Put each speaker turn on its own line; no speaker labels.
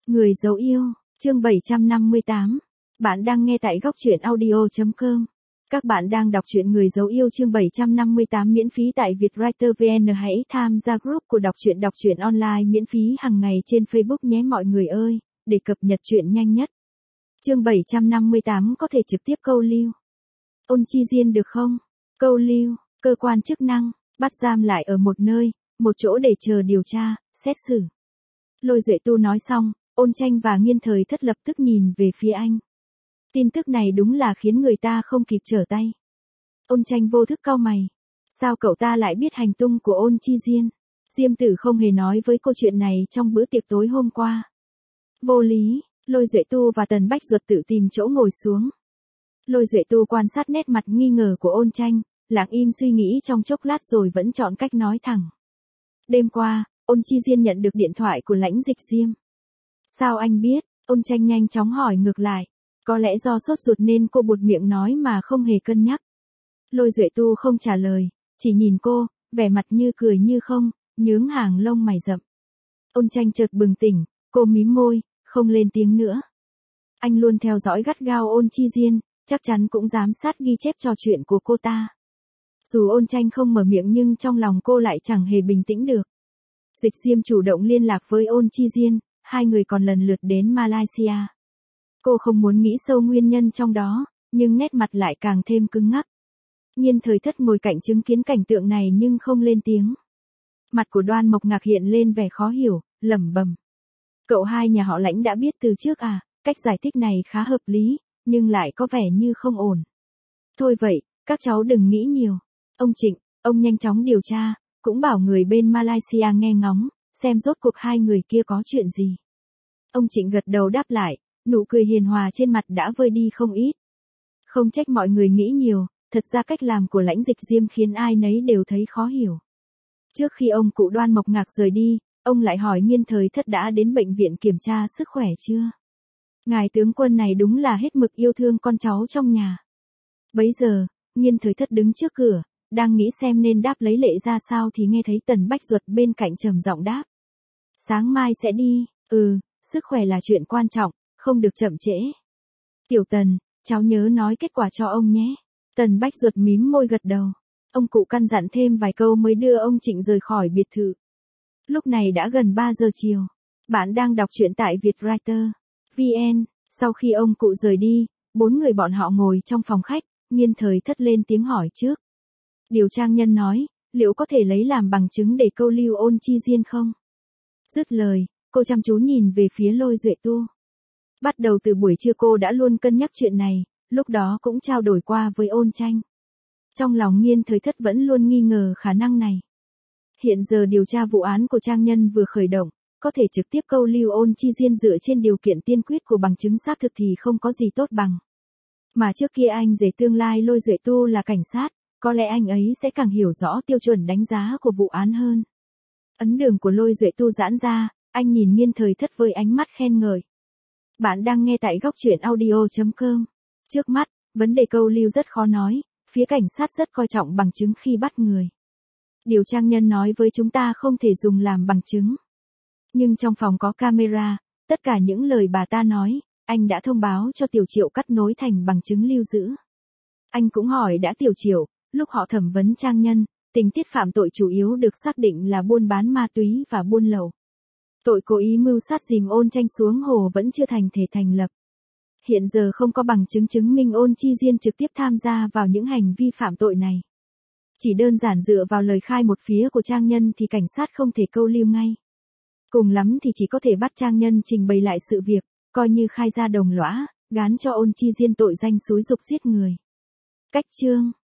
Người dấu yêu, chương 758. Bạn đang nghe tại góc truyện audio.com. Các bạn đang đọc truyện Người dấu yêu chương 758 miễn phí tại Vietwriter VN. Hãy tham gia group của đọc truyện online miễn phí hàng ngày trên Facebook nhé mọi người ơi, để cập nhật truyện nhanh nhất. Chương 758 có thể trực tiếp câu lưu. Ôn Chi Diên được không? Câu lưu, cơ quan chức năng, bắt giam lại ở một nơi, một chỗ để chờ điều tra, xét xử. Lôi Duệ Tu nói xong, Ôn Tranh và Nghiên Thời Thất lập tức nhìn về phía anh. Tin tức này đúng là khiến người ta không kịp trở tay. Ôn Tranh vô thức cau mày. Sao cậu ta lại biết hành tung của Ôn Chi Diên? Diêm Tử không hề nói với cô chuyện này trong bữa tiệc tối hôm qua. Vô lý, Lôi Duệ Tu và Tần Bách Duật tự tìm chỗ ngồi xuống. Lôi Duệ Tu quan sát nét mặt nghi ngờ của Ôn Tranh, lặng im suy nghĩ trong chốc lát rồi vẫn chọn cách nói thẳng. Đêm qua, Ôn Chi Diên nhận được điện thoại của Lãnh Dịch Diêm. Sao anh biết? Ôn Tranh nhanh chóng hỏi ngược lại. Có lẽ do sốt ruột nên cô buột miệng nói mà không hề cân nhắc. Lôi Duệ Tu không trả lời, chỉ nhìn cô, vẻ mặt như cười như không, nhướng hàng lông mày rậm. Ôn Tranh chợt bừng tỉnh, cô mím môi, không lên tiếng nữa. Anh luôn theo dõi gắt gao Ôn Chi Diên, chắc chắn cũng giám sát ghi chép trò chuyện của cô ta. Dù Ôn Tranh không mở miệng nhưng trong lòng cô lại chẳng hề bình tĩnh được. Dịch Diêm chủ động liên lạc với Ôn Chi Diên, hai người còn lần lượt đến Malaysia. Cô không muốn nghĩ sâu nguyên nhân trong đó, nhưng nét mặt lại càng thêm cứng ngắc. Nghiên Thời Thất ngồi cạnh chứng kiến cảnh tượng này nhưng không lên tiếng. Mặt của Đoan Mộc Ngạc hiện lên vẻ khó hiểu, lẩm bẩm. Cậu hai nhà họ Lãnh đã biết từ trước à? Cách giải thích này khá hợp lý, nhưng lại có vẻ như không ổn. Thôi vậy, các cháu đừng nghĩ nhiều. Ông Trịnh, ông nhanh chóng điều tra, cũng bảo người bên Malaysia nghe ngóng, xem rốt cuộc hai người kia có chuyện gì. Ông Trịnh gật đầu đáp lại, nụ cười hiền hòa trên mặt đã vơi đi không ít. Không trách mọi người nghĩ nhiều, thật ra cách làm của Lãnh Dịch Diêm khiến ai nấy đều thấy khó hiểu. Trước khi ông cụ Đoan Mộc Ngạc rời đi, ông lại hỏi Nghiên Thời Thất đã đến bệnh viện kiểm tra sức khỏe chưa. Ngài tướng quân này đúng là hết mực yêu thương con cháu trong nhà. Bấy giờ, Nghiên Thời Thất đứng trước cửa, đang nghĩ xem nên đáp lấy lệ ra sao thì nghe thấy Tần Bách Duật bên cạnh trầm giọng đáp. Sáng mai sẽ đi, sức khỏe là chuyện quan trọng, không được chậm trễ. Tiểu Tần, cháu nhớ nói kết quả cho ông nhé. Tần Bách Duật mím môi gật đầu. Ông cụ căn dặn thêm vài câu mới đưa ông Trịnh rời khỏi biệt thự. Lúc này đã gần 3 giờ chiều. Bạn đang đọc truyện tại Vietwriter VN. Sau khi ông cụ rời đi, 4 người bọn họ ngồi trong phòng khách, Nghiên Thời Thất lên tiếng hỏi trước. Điều tra nhân nói, liệu có thể lấy làm bằng chứng để câu lưu Ôn Chi Diên không? Dứt lời, cô chăm chú nhìn về phía Lôi Duệ Tu. Bắt đầu từ buổi trưa cô đã luôn cân nhắc chuyện này, lúc đó cũng trao đổi qua với Ôn Tranh. Trong lòng Nghiên Thời Thất vẫn luôn nghi ngờ khả năng này. Hiện giờ điều tra vụ án của trang nhân vừa khởi động, có thể trực tiếp câu lưu Ôn Chi Diên dựa trên điều kiện tiên quyết của bằng chứng xác thực thì không có gì tốt bằng. Mà trước kia anh rể tương lai Lôi Duệ Tu là cảnh sát, có lẽ anh ấy sẽ càng hiểu rõ tiêu chuẩn đánh giá của vụ án hơn. Ấn đường của Lôi Duệ Tu giãn ra, anh nhìn Nghiên Thời Thất với ánh mắt khen ngợi. Bạn đang nghe tại góc truyện audio.com. Trước mắt, vấn đề câu lưu rất khó nói, phía cảnh sát rất coi trọng bằng chứng khi bắt người. Điều tra nhân nói với chúng ta không thể dùng làm bằng chứng. Nhưng trong phòng có camera, tất cả những lời bà ta nói, anh đã thông báo cho Tiểu Triệu cắt nối thành bằng chứng lưu giữ. Anh cũng hỏi đã Tiểu Triệu, lúc họ thẩm vấn trang nhân, tình tiết phạm tội chủ yếu được xác định là buôn bán ma túy và buôn lậu. Tội cố ý mưu sát dìm Ôn Tranh xuống hồ vẫn chưa thành thể thành lập. Hiện giờ không có bằng chứng chứng minh Ôn Chi Diên trực tiếp tham gia vào những hành vi phạm tội này. Chỉ đơn giản dựa vào lời khai một phía của trang nhân thì cảnh sát không thể câu lưu ngay. Cùng lắm thì chỉ có thể bắt trang nhân trình bày lại sự việc, coi như khai ra đồng lõa, gán cho Ôn Chi Diên tội danh xúi giục giết người. Cách chương